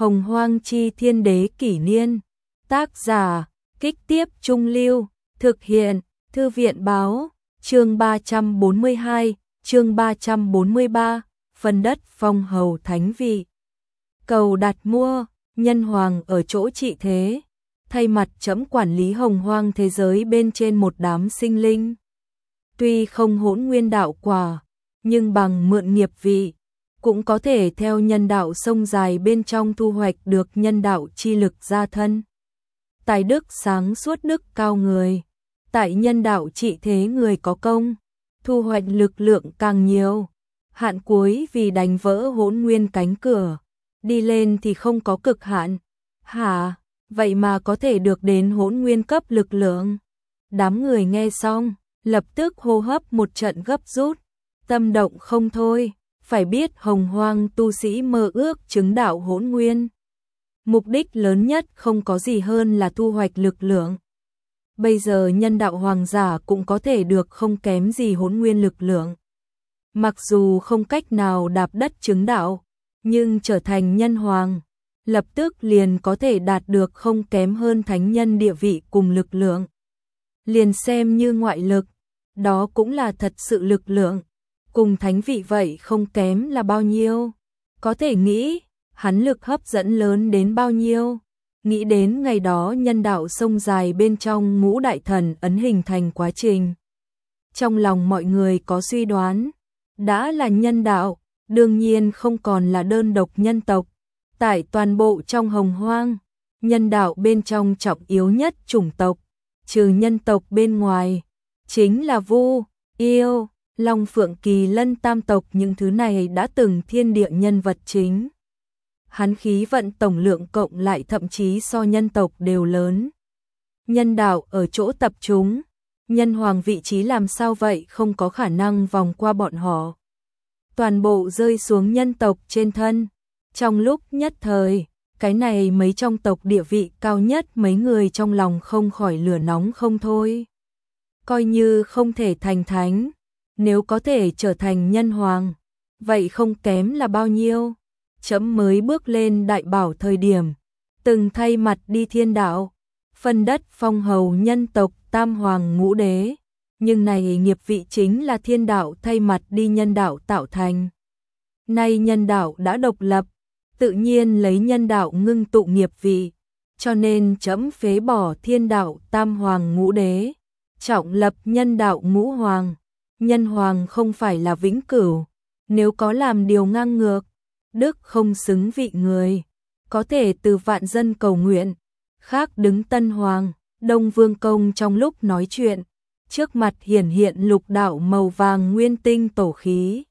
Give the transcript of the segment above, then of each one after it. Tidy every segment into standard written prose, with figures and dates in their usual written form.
Hồng Hoang chi thiên đế kỷ niên. Tác giả, Kích Tiếp Trung Lưu. Thực hiện, Thư viện Báo. Chương 342, chương 343, phân đất phong hầu thánh vị. Cầu đặt mua, nhân hoàng ở chỗ trị thế. Thay mặt trẫm quản lý hồng hoang thế giới bên trên một đám sinh linh. Tuy không hỗn nguyên đạo quả, nhưng bằng mượn nghiệp vị, cũng có thể theo nhân đạo sông dài bên trong thu hoạch được nhân đạo chi lực gia thân. Tài đức sáng suốt đức cao người, tại nhân đạo trị thế người có công, thu hoạch lực lượng càng nhiều. Hạn cuối vì đánh vỡ hỗn nguyên cánh cửa, đi lên thì không có cực hạn. Hả, vậy mà có thể được đến hỗn nguyên cấp lực lượng. Đám người nghe xong, lập tức hô hấp một trận gấp rút, tâm động không thôi. Phải biết hồng hoang tu sĩ mơ ước chứng đạo hỗn nguyên. Mục đích lớn nhất không có gì hơn là thu hoạch lực lượng. Bây giờ nhân đạo hoàng giả cũng có thể được không kém gì hỗn nguyên lực lượng. Mặc dù không cách nào đạp đất chứng đạo, nhưng trở thành nhân hoàng, lập tức liền có thể đạt được không kém hơn thánh nhân địa vị cùng lực lượng. Liền xem như ngoại lực, đó cũng là thật sự lực lượng. Cùng thánh vị vậy không kém là bao nhiêu. Có thể nghĩ, hắn lực hấp dẫn lớn đến bao nhiêu. Nghĩ đến ngày đó nhân đạo sông dài bên trong ngũ đại thần ấn hình thành quá trình. Trong lòng mọi người có suy đoán, đã là nhân đạo, đương nhiên không còn là đơn độc nhân tộc. Tại toàn bộ trong hồng hoang, nhân đạo bên trong trọng yếu nhất chủng tộc, trừ nhân tộc bên ngoài, chính là Vu, Yêu, Long Phượng Kỳ Lân tam tộc. Những thứ này đã từng thiên địa nhân vật chính. Hắn khí vận tổng lượng cộng lại thậm chí so nhân tộc đều lớn. Nhân đạo ở chỗ tập trung, nhân hoàng vị trí làm sao vậy không có khả năng vòng qua bọn họ. Toàn bộ rơi xuống nhân tộc trên thân. Trong lúc nhất thời, cái này mấy trong tộc địa vị cao nhất mấy người trong lòng không khỏi lửa nóng không thôi. Coi như không thể thành thánh, nếu có thể trở thành nhân hoàng, vậy không kém là bao nhiêu. Trẫm mới bước lên đại bảo thời điểm, từng thay mặt đi thiên đạo, phân đất phong hầu nhân tộc tam hoàng ngũ đế, nhưng này nghiệp vị chính là thiên đạo thay mặt đi nhân đạo tạo thành. Nay nhân đạo đã độc lập, tự nhiên lấy nhân đạo ngưng tụ nghiệp vị, cho nên trẫm phế bỏ thiên đạo tam hoàng ngũ đế, trọng lập nhân đạo ngũ hoàng. Nhân hoàng không phải là vĩnh cửu, nếu có làm điều ngang ngược, đức không xứng vị người, có thể từ vạn dân cầu nguyện. Khác đứng tân hoàng, Đông Vương Công trong lúc nói chuyện, trước mặt hiển hiện lục đạo màu vàng nguyên tinh tổ khí.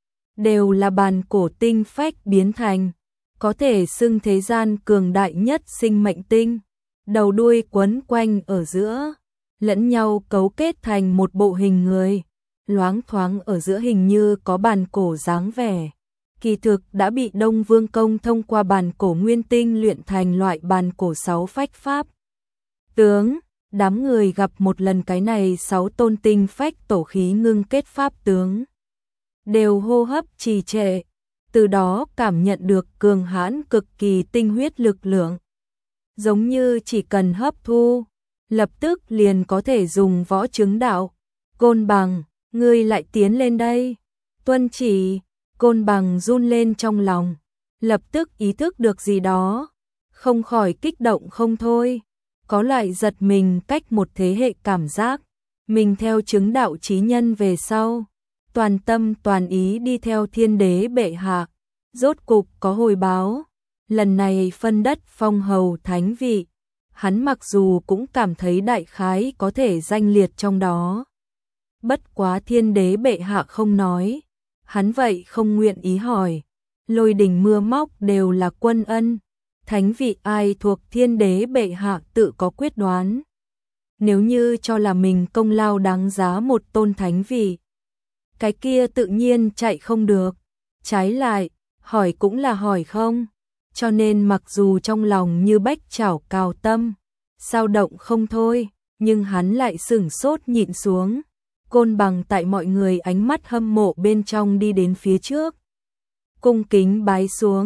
Đều là bàn cổ tinh phách biến thành, có thể xưng thế gian cường đại nhất sinh mệnh tinh, đầu đuôi quấn quanh ở giữa, lẫn nhau cấu kết thành một bộ hình người. Loáng thoáng ở giữa hình như có bàn cổ dáng vẻ. Kỳ thực đã bị Đông Vương Công thông qua bàn cổ nguyên tinh luyện thành loại bàn cổ 6 phách pháp tướng. Đám người gặp một lần cái này 6 tôn tinh phách tổ khí ngưng kết pháp tướng, đều hô hấp trì trệ, từ đó cảm nhận được cường hãn cực kỳ tinh huyết lực lượng. Giống như chỉ cần hấp thu, lập tức liền có thể dùng võ chứng đạo. Côn Bằng, ngươi lại tiến lên đây. Tuân chỉ. Côn Bằng run lên trong lòng, lập tức ý thức được gì đó, không khỏi kích động không thôi. Có loại giật mình cách một thế hệ cảm giác, mình theo chứng đạo chí nhân về sau, toàn tâm toàn ý đi theo thiên đế bệ hạ, rốt cục có hồi báo. Lần này phân đất phong hầu thánh vị, hắn mặc dù cũng cảm thấy đại khái có thể danh liệt trong đó. Bất quá thiên đế bệ hạ không nói, hắn vậy không nguyện ý hỏi. Lôi đình mưa móc đều là quân ân, thánh vị ai thuộc thiên đế bệ hạ tự có quyết đoán. Nếu như cho là mình công lao đáng giá một tôn thánh vị, cái kia tự nhiên chạy không được. Trái lại, hỏi cũng là hỏi không. Cho nên mặc dù trong lòng như bách chảo cào tâm, sao động không thôi, nhưng hắn lại sửng sốt nhịn xuống. Côn Bằng tại mọi người ánh mắt hâm mộ bên trong đi đến phía trước, cung kính bái xuống,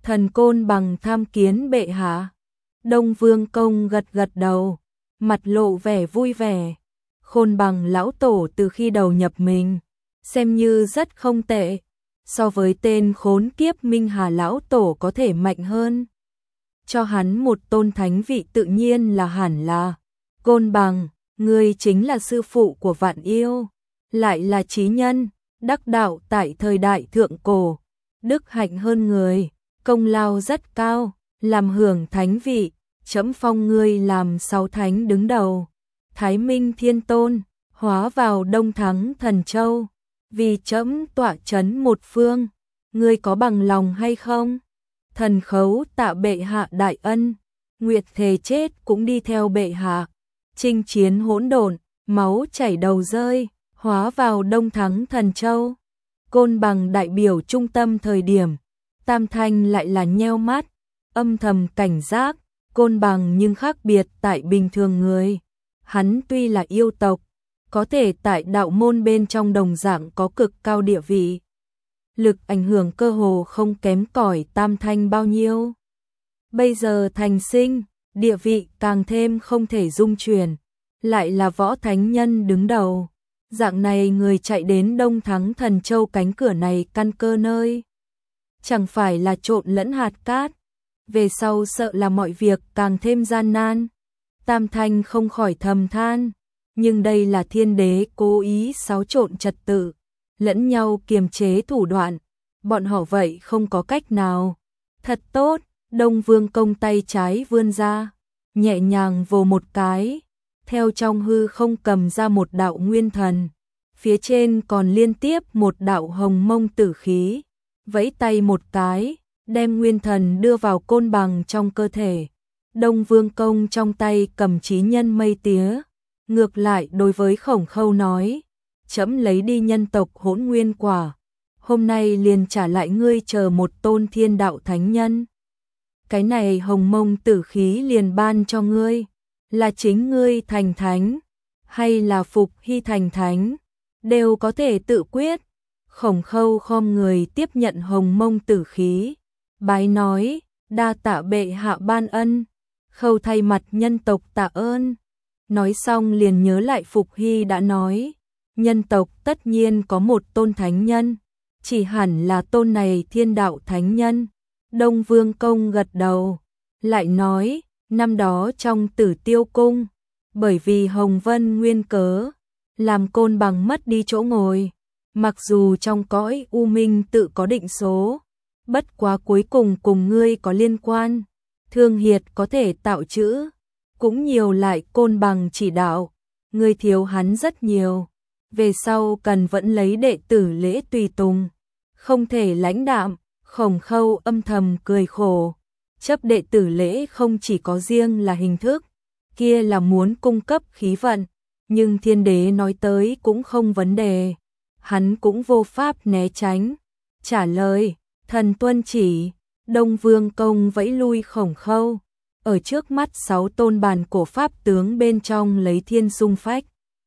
Thần Côn Bằng tham kiến bệ hạ. Đông Vương Công gật gật đầu, mặt lộ vẻ vui vẻ. Khôn Bằng lão tổ từ khi đầu nhập mình, xem như rất không tệ, so với tên khốn kiếp Minh Hà lão tổ có thể mạnh hơn. Cho hắn một tôn thánh vị tự nhiên là hẳn là. Côn Bằng, ngươi chính là sư phụ của vạn yêu, lại là trí nhân, đắc đạo tại thời đại thượng cổ, đức hạnh hơn người, công lao rất cao, làm hưởng thánh vị, trẫm phong ngươi làm 6 thánh đứng đầu. Thái Minh Thiên Tôn, hóa vào Đông Thắng Thần Châu, vì trẫm tọa chấn một phương, ngươi có bằng lòng hay không? Thần khấu tạ bệ hạ đại ân, nguyệt thề chết cũng đi theo bệ hạ, chinh chiến hỗn độn, máu chảy đầu rơi, hóa vào Đông Thắng Thần Châu. Côn Bằng đại biểu trung tâm thời điểm, Tam Thanh lại là nheo mắt, âm thầm cảnh giác. Côn Bằng nhưng khác biệt tại bình thường người, hắn tuy là yêu tộc, có thể tại đạo môn bên trong đồng dạng có cực cao địa vị. Lực ảnh hưởng cơ hồ không kém cỏi Tam Thanh bao nhiêu. Bây giờ thành sinh, địa vị càng thêm không thể dung chuyển, lại là võ thánh nhân đứng đầu. Dạng này người chạy đến Đông Thắng Thần Châu cánh cửa này căn cơ nơi. Chẳng phải là trộn lẫn hạt cát, về sau sợ là mọi việc càng thêm gian nan. Tam Thanh không khỏi thầm than, nhưng đây là thiên đế cố ý xáo trộn trật tự, lẫn nhau kiềm chế thủ đoạn, bọn họ vậy không có cách nào. Thật tốt, Đông Vương Công tay trái vươn ra, nhẹ nhàng vồ một cái, theo trong hư không cầm ra một đạo nguyên thần, phía trên còn liên tiếp một đạo hồng mông tử khí, vẫy tay một cái, đem nguyên thần đưa vào Côn Bằng trong cơ thể. Đông Vương Công trong tay cầm chí nhân mây tía, ngược lại đối với Khổng Khâu nói, trẫm lấy đi nhân tộc hỗn nguyên quả, hôm nay liền trả lại ngươi chờ một tôn thiên đạo thánh nhân. Cái này hồng mông tử khí liền ban cho ngươi, là chính ngươi thành thánh, hay là Phục Hy thành thánh, đều có thể tự quyết. Khổng Khâu khom người tiếp nhận hồng mông tử khí, bái nói, đa tạ bệ hạ ban ân. Khâu thay mặt nhân tộc tạ ơn. Nói xong liền nhớ lại Phục Hy đã nói, nhân tộc tất nhiên có một tôn thánh nhân, chỉ hẳn là tôn này thiên đạo thánh nhân. Đông Vương Công gật đầu, lại nói, năm đó trong Tử Tiêu Cung, bởi vì Hồng Vân nguyên cớ, làm Côn Bằng mất đi chỗ ngồi, mặc dù trong cõi u minh tự có định số, bất quá cuối cùng cùng ngươi có liên quan. Thương Hiệt có thể tạo chữ, cũng nhiều lại Côn Bằng chỉ đạo, ngươi thiếu hắn rất nhiều, về sau cần vẫn lấy đệ tử lễ tùy tùng, không thể lãnh đạm. Khổng Khâu âm thầm cười khổ, chấp đệ tử lễ không chỉ có riêng là hình thức, kia là muốn cung cấp khí vận, nhưng thiên đế nói tới cũng không vấn đề, hắn cũng vô pháp né tránh, trả lời, thần tuân chỉ. Đông Vương Công vẫy lui Khổng Khâu, ở trước mắt 6 tôn bàn cổ pháp tướng bên trong lấy thiên sung phách,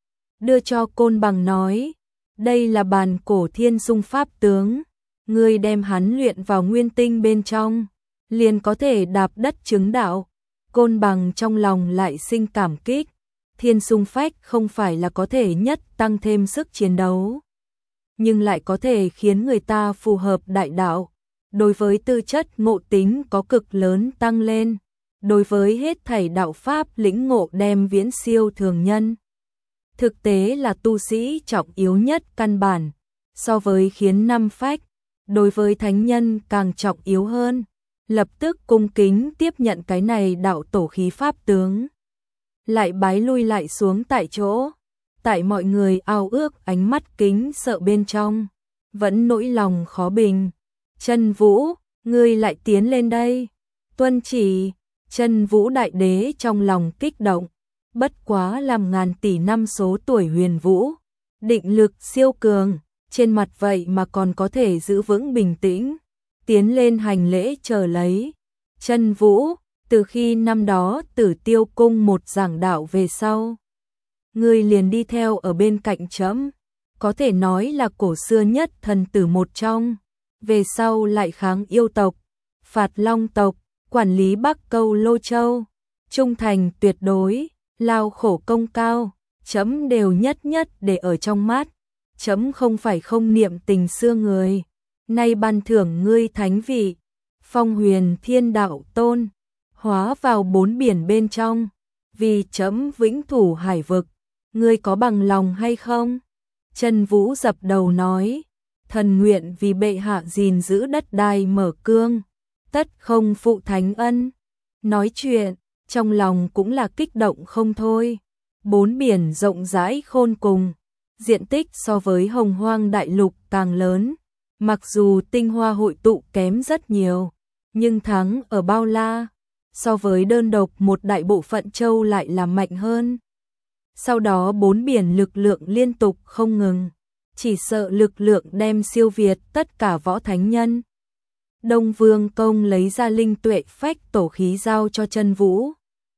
đưa cho Côn Bằng nói, đây là bàn cổ thiên sung pháp tướng, ngươi đem hắn luyện vào nguyên tinh bên trong, liền có thể đạp đất chứng đạo. Côn Bằng trong lòng lại sinh cảm kích, thiên sung phách không phải là có thể nhất tăng thêm sức chiến đấu, nhưng lại có thể khiến người ta phù hợp đại đạo. Đối với tư chất ngộ tính có cực lớn tăng lên, đối với hết thảy đạo pháp lĩnh ngộ đem viễn siêu thường nhân. Thực tế là tu sĩ trọng yếu nhất căn bản, so với khiến năm phách, đối với thánh nhân càng trọng yếu hơn. Lập tức cung kính tiếp nhận cái này đạo tổ khí pháp tướng, lại bái lui lại xuống tại chỗ. Tại mọi người ao ước ánh mắt kính sợ bên trong, vẫn nỗi lòng khó bình. Chân Vũ, ngươi lại tiến lên đây. Tuân chỉ. Chân Vũ đại đế trong lòng kích động, bất quá làm ngàn tỷ năm số tuổi huyền vũ, định lực siêu cường, trên mặt vậy mà còn có thể giữ vững bình tĩnh, tiến lên hành lễ chờ lấy. Chân Vũ, từ khi năm đó Tử Tiêu Cung một giảng đạo về sau, ngươi liền đi theo ở bên cạnh trẫm, có thể nói là cổ xưa nhất thần tử một trong, về sau lại kháng yêu tộc, phạt Long tộc, quản lý Bắc Câu Lô Châu, trung thành tuyệt đối, lao khổ công cao, chấm đều nhất nhất để ở trong mắt, chấm không phải không niệm tình xưa người, nay ban thưởng ngươi thánh vị, phong huyền thiên đạo tôn, hóa vào 4 biển bên trong, vì chấm vĩnh thủ hải vực, ngươi có bằng lòng hay không? Chân Vũ dập đầu nói, thần nguyện vì bệ hạ gìn giữ đất đai mở cương, tất không phụ thánh ân. Nói chuyện, trong lòng cũng là kích động không thôi. 4 biển rộng rãi khôn cùng, diện tích so với Hồng Hoang đại lục càng lớn, mặc dù tinh hoa hội tụ kém rất nhiều, nhưng thắng ở bao la, so với đơn độc một đại bộ phận châu lại là mạnh hơn. Sau đó 4 biển lực lượng liên tục không ngừng, chỉ sợ lực lượng đem siêu việt tất cả võ thánh nhân. Đông Vương Công lấy ra linh tuệ phách tổ khí giao cho Chân Vũ.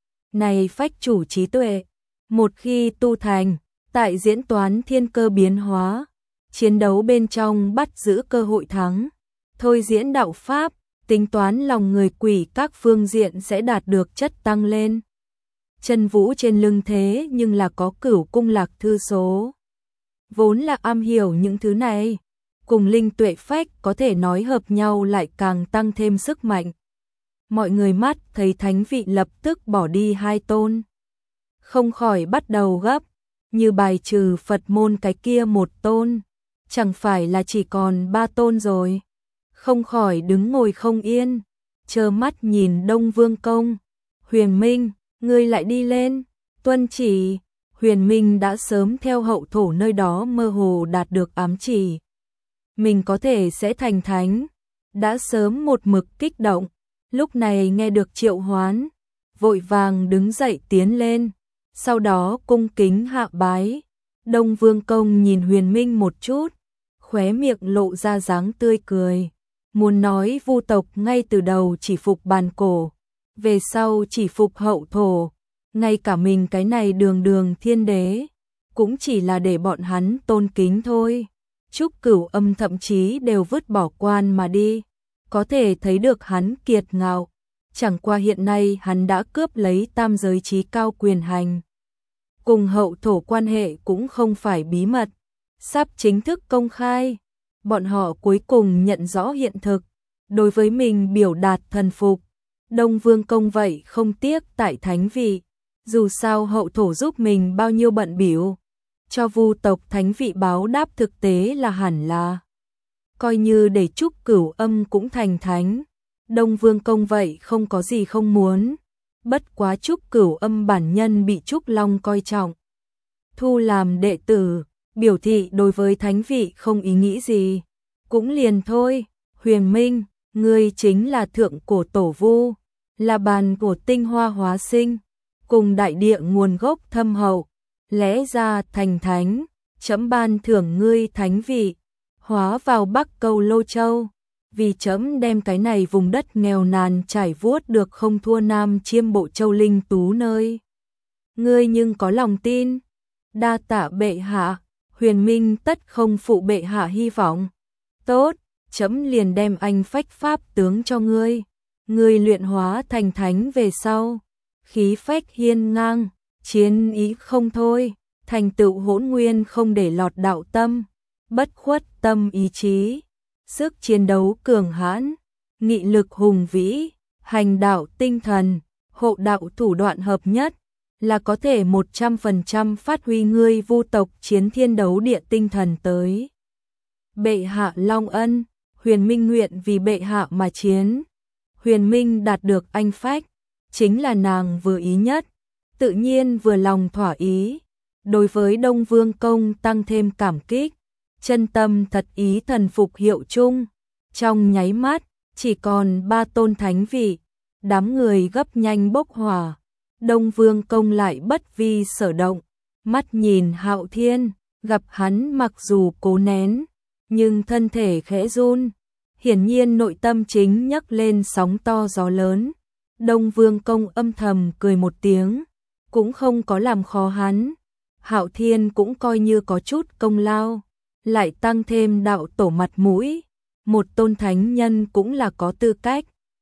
Này phách chủ trí tuệ, một khi tu thành, tại diễn toán thiên cơ biến hóa, chiến đấu bên trong bắt giữ cơ hội thắng, thôi diễn đạo pháp, tính toán lòng người quỷ các phương diện sẽ đạt được chất tăng lên. Chân Vũ trên lưng thế nhưng là có Cửu cung lạc thư số, vốn là am hiểu những thứ này, cùng linh tuệ phách có thể nói hợp nhau lại càng tăng thêm sức mạnh. Mọi người mắt thấy thánh vị lập tức bỏ đi 2 tôn, không khỏi bắt đầu gấp, như bài trừ Phật môn cái kia 1 tôn, chẳng phải là chỉ còn 3 tôn rồi. Không khỏi đứng ngồi không yên, trơ mắt nhìn Đông Vương Công. Huyền Minh, ngươi lại đi lên, tuân chỉ. Huyền Minh đã sớm theo hậu thổ nơi đó mơ hồ đạt được ám chỉ, mình có thể sẽ thành thánh, đã sớm một mực kích động, lúc này nghe được triệu hoán, vội vàng đứng dậy tiến lên, sau đó cung kính hạ bái. Đông Vương Công nhìn Huyền Minh một chút, khóe miệng lộ ra dáng tươi cười, muốn nói Vu tộc ngay từ đầu chỉ phục bàn cổ, về sau chỉ phục hậu thổ, ngay cả mình cái này đường đường thiên đế, cũng chỉ là để bọn hắn tôn kính thôi. Trúc Cửu Âm thậm chí đều vứt bỏ quan mà đi, có thể thấy được hắn kiệt ngạo, chẳng qua hiện nay hắn đã cướp lấy tam giới chí cao quyền hành. Cùng hậu thổ quan hệ cũng không phải bí mật, sắp chính thức công khai, bọn họ cuối cùng nhận rõ hiện thực, đối với mình biểu đạt thần phục. Đông Vương Công vậy không tiếc tại thánh vị, dù sao hậu thổ giúp mình bao nhiêu bận bịu, cho Vu tộc thánh vị báo đáp thực tế là hẳn là. Coi như để Trúc Cửu Âm cũng thành thánh, Đông Vương Công vậy không có gì không muốn, bất quá Trúc Cửu Âm bản nhân bị Trúc Long coi trọng, thu làm đệ tử, biểu thị đối với thánh vị không ý nghĩ gì, cũng liền thôi. Huyền Minh, ngươi chính là thượng cổ tổ Vu, là bàn của tinh hoa hóa sinh, cùng đại địa nguồn gốc thâm hậu, lẽ ra thành thánh, chấm ban thưởng ngươi thánh vị, hóa vào Bắc Câu Lô Châu, vì chấm đem cái này vùng đất nghèo nàn trải vuốt được không thua Nam Chiêm Bộ Châu Linh Tú nơi. Ngươi nhưng có lòng tin, đa tạ bệ hạ. Huyền Minh tất không phụ bệ hạ hy vọng. Tốt, chấm liền đem anh phách pháp tướng cho ngươi. Ngươi luyện hóa thành thánh về sau, khí phách hiên ngang, chiến ý không thôi, thành tựu hỗn nguyên không để lọt đạo tâm, bất khuất tâm ý chí, sức chiến đấu cường hãn, nghị lực hùng vĩ, hành đạo tinh thần, hộ đạo thủ đoạn hợp nhất, là có thể 100% phát huy ngươi Vu tộc chiến thiên đấu địa tinh thần tới. Bệ hạ long ân, Huyền Minh nguyện vì bệ hạ mà chiến. Huyền Minh đạt được anh phách, chính là nàng vừa ý nhất, tự nhiên vừa lòng thỏa ý. Đối với Đông Vương Công tăng thêm cảm kích, chân tâm thật ý thần phục hiệu chung. Trong nháy mắt, chỉ còn 3 tôn thánh vị, đám người gấp nhanh bốc hỏa. Đông Vương Công lại bất vi sở động, mắt nhìn Hạo Thiên, gặp hắn mặc dù cố nén, nhưng thân thể khẽ run, hiển nhiên nội tâm chính nhấc lên sóng to gió lớn. Đông Vương Công âm thầm cười một tiếng, cũng không có làm khó hắn. Hạo Thiên cũng coi như có chút công lao, lại tăng thêm đạo tổ mặt mũi, một tôn thánh nhân cũng là có tư cách,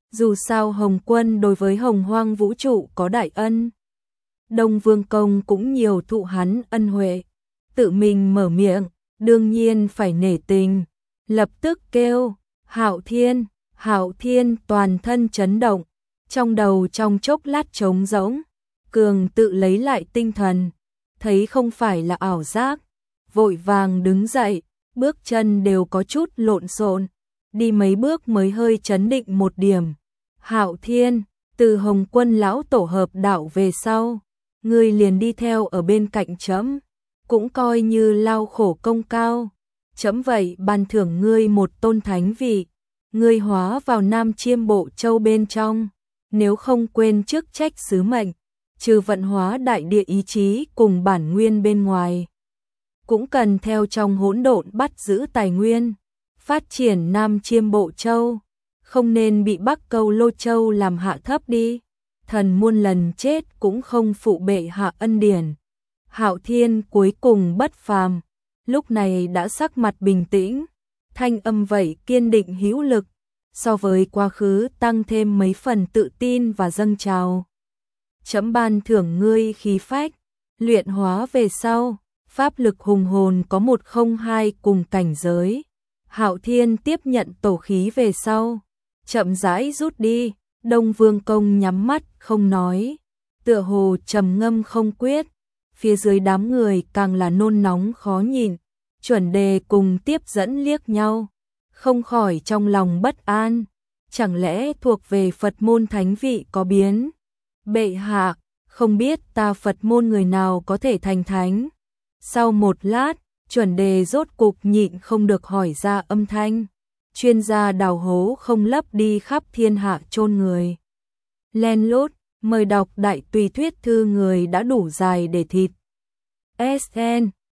Dù sao Hồng Quân đối với Hồng Hoang vũ trụ có đại ân, Đông Vương Công cũng nhiều thụ hắn ân huệ, tự mình mở miệng, đương nhiên phải nể tình, lập tức kêu, Hạo Thiên, Hạo Thiên toàn thân chấn động, trong đầu trong chốc lát trống rỗng, cường tự lấy lại tinh thần, thấy không phải là ảo giác, vội vàng đứng dậy, bước chân đều có chút lộn xộn, đi mấy bước mới hơi chấn định một điểm. Hạo Thiên, từ Hồng Quân lão tổ hợp đạo về sau, ngươi liền đi theo ở bên cạnh trẫm, cũng coi như lao khổ công cao. Trẫm vậy ban thưởng ngươi một tôn thánh vị, ngươi hóa vào Nam Chiêm Bộ Châu bên trong, nếu không quên chức trách sứ mệnh, trừ vận hóa đại địa ý chí cùng bản nguyên bên ngoài, cũng cần theo trong hỗn độn bắt giữ tài nguyên, phát triển Nam Chiêm Bộ Châu, không nên bị Bắc Câu Lô Châu làm hạ thấp đi. Thần muôn lần chết cũng không phụ bệ hạ ân điển. Hạo Thiên cuối cùng bất phàm, lúc này đã sắc mặt bình tĩnh, thanh âm vậy kiên định hữu lực, so với quá khứ tăng thêm mấy phần tự tin và dâng trào. Trẫm ban thưởng ngươi khí phách, luyện hóa về sau, pháp lực hùng hồn có 102 cùng cảnh giới. Hạo Thiên tiếp nhận tổ khí về sau, chậm rãi rút đi, Đông Vương Công nhắm mắt không nói, tựa hồ trầm ngâm không quyết, phía dưới đám người càng là nôn nóng khó nhìn, Chuẩn Đề cùng tiếp dẫn liếc nhau, không khỏi trong lòng bất an, chẳng lẽ thuộc về Phật môn thánh vị có biến? Bệ hạ, không biết ta Phật môn người nào có thể thành thánh? Sau một lát, Chuẩn Đề rốt cục nhịn không được hỏi ra âm thanh. Chuyên gia đào hố không lấp đi khắp thiên hạ chôn người. Len lút, mời đọc đại tùy thuyết thư người đã đủ dài để thịt. SN